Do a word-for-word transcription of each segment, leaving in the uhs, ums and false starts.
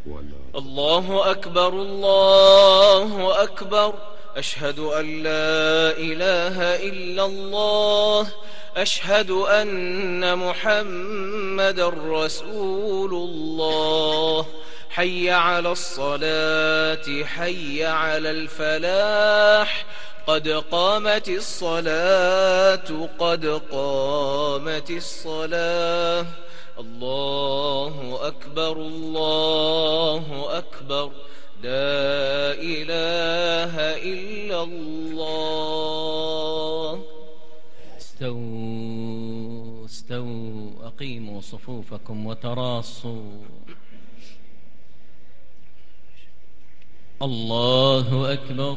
الله أكبر الله أكبر. أشهد أن لا إله إلا الله. أشهد أن محمد رسول الله. حي على الصلاة حي على الفلاح. قد قامت الصلاة قد قامت الصلاة. الله أكبر الله أكبر. لا إله إلا الله. استووا استووا أقيموا صفوفكم وتراصوا. الله أكبر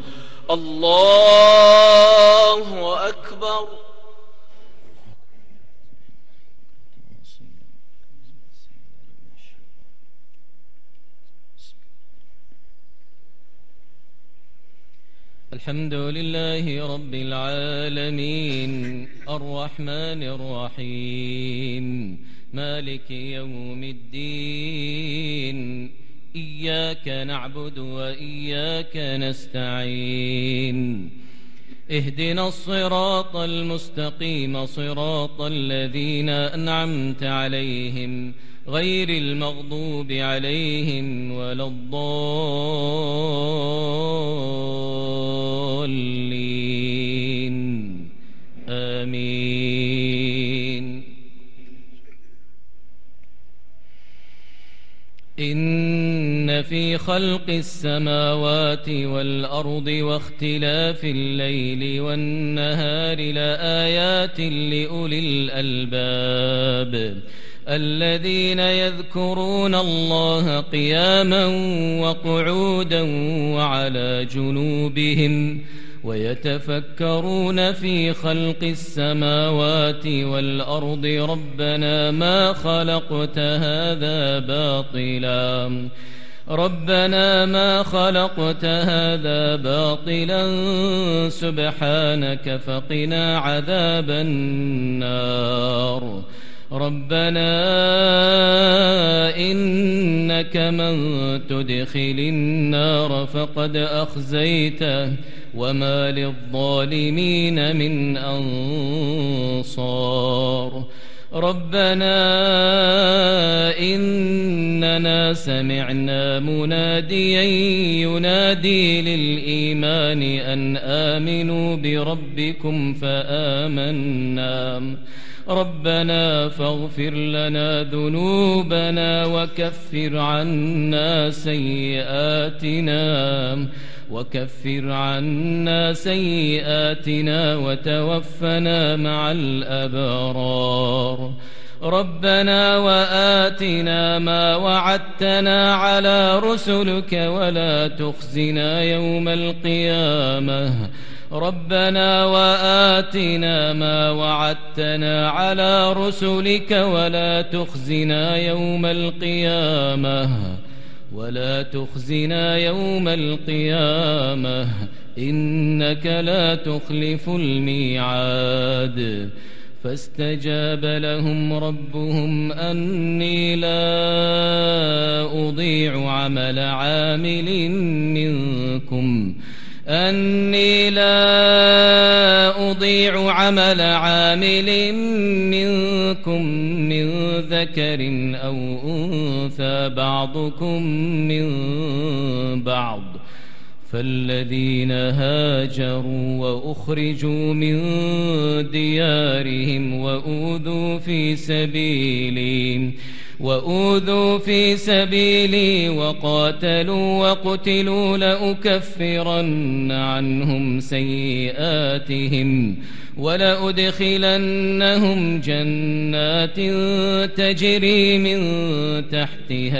الله أكبر. الحمد لله رب العالمين الرحمن الرحيم مالك يوم الدين. إياك نعبد وإياك نستعين. اهدنا الصراط المستقيم صراط الذين أنعمت عليهم غير المغضوب عليهم ولا الضالين. آمين. إن في خلق السماوات والأرض واختلاف الليل والنهار لآيات لأولي الألباب الذين يذكرون الله قياما وقعودا وعلى جنوبهم ويتفكرون في خلق السماوات والأرض ربنا ما خلقت هذا باطلا ربنا ما خلقت هذا باطلا سبحانك فقنا عذاب النار. ربنا إنك من تدخل النار فقد أخزيته وما للظالمين من أنصار. ربنا إننا سمعنا مناديا ينادي للإيمان أن آمنوا بربكم فآمنا. ربنا فاغفر لنا ذنوبنا وكفر عنا سيئاتنا وكفر عنا سيئاتنا وتوفنا مع الأبرار. ربنا وآتنا ما وعدتنا على رسلك ولا تخزنا يوم القيامة. ربنا وآتنا ما وعدتنا على رسلك ولا تخزنا يوم القيامة ولا تخزنا يوم القيامة إنك لا تخلف الميعاد. فاستجاب لهم ربهم أني لا أضيع عمل عامل منكم أني لا أضيع عمل عامل منكم من ذكر أو أنثى بعضكم من بعض. فالذين هاجروا وأخرجوا من ديارهم وأوذوا في سبيلي وأوذوا في سبيلي وقاتلوا وقتلوا لأكفرن عنهم سيئاتهم ولأدخلنهم جنات تجري من تحتها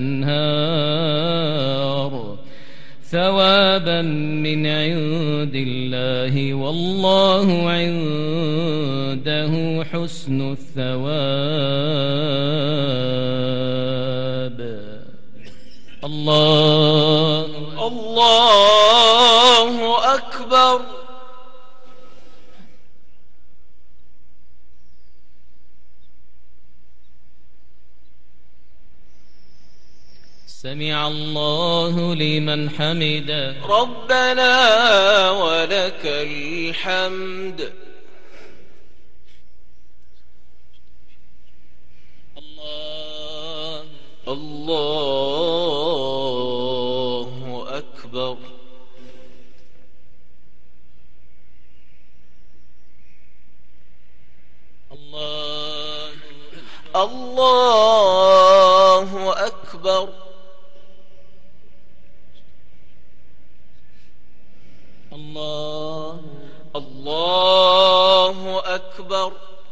الأنهار ثوابا من عند الله والله عنده حسن الثواب. الله الله أكبر. سمع سمع الله لمن حمده ربنا ولك الحمد. الله الله أكبر. الله الله أكبر. الله الله أكبر.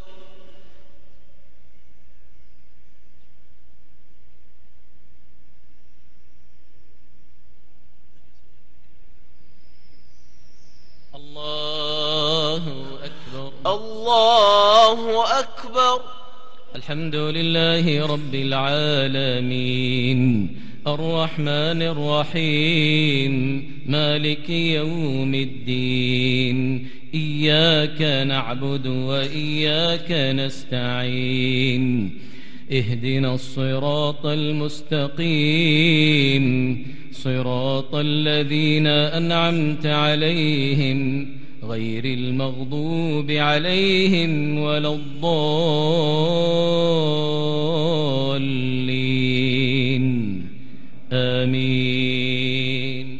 الله أكبر. الله أكبر. الحمد لله رب العالمين الرحمن الرحيم مالك يوم الدين إياك نعبد وإياك نستعين اهدنا الصراط المستقيم صراط الذين أنعمت عليهم غير المغضوب عليهم ولا الضالين آمين.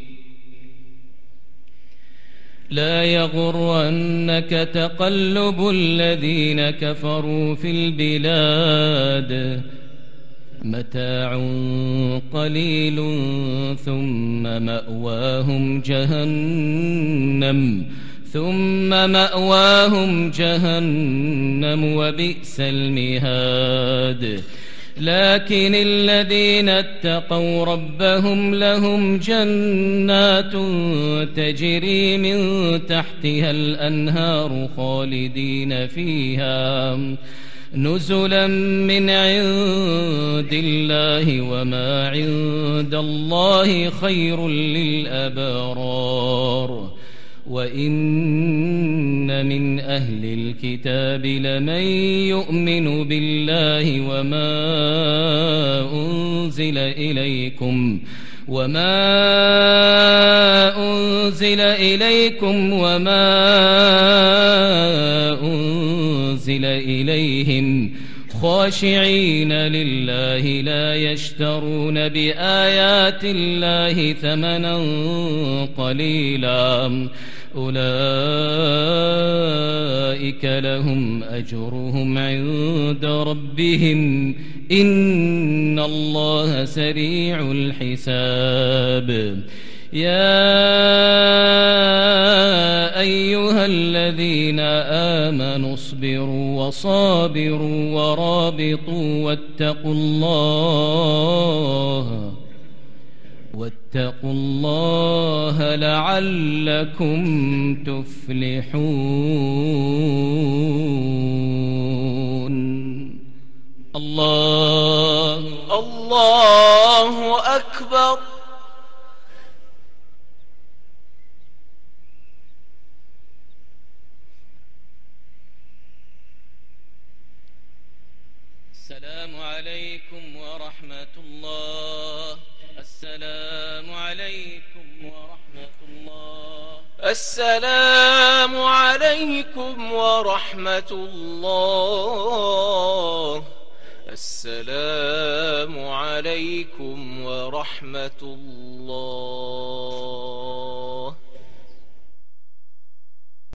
لا يغرنك تقلب الذين كفروا في البلاد متاع قليل ثم مأواهم جهنم ثم مأواهم جهنم وبئس المهاد. لكن الذين اتقوا ربهم لهم جنات تجري من تحتها الأنهار خالدين فيها نزلا من عند الله وما عند الله خير للأبرار. وإن من أهل الكتاب لمن يؤمن بالله وما أنزل إليكم وما أنزل إليكم وما أنزل إليهم خاشعين لله لا يشترون بآيات الله ثمنا قليلا أولئك لهم أجرهم عند ربهم إن الله سريع الحساب. يا أيها الذين آمنوا اصبروا وصابروا ورابطوا واتقوا الله واتقوا الله لعلكم تفلحون. الله الله أكبر. السلام عليكم ورحمة الله. السلام عليكم ورحمة الله. السلام عليكم ورحمة الله. السلام عليكم ورحمة الله.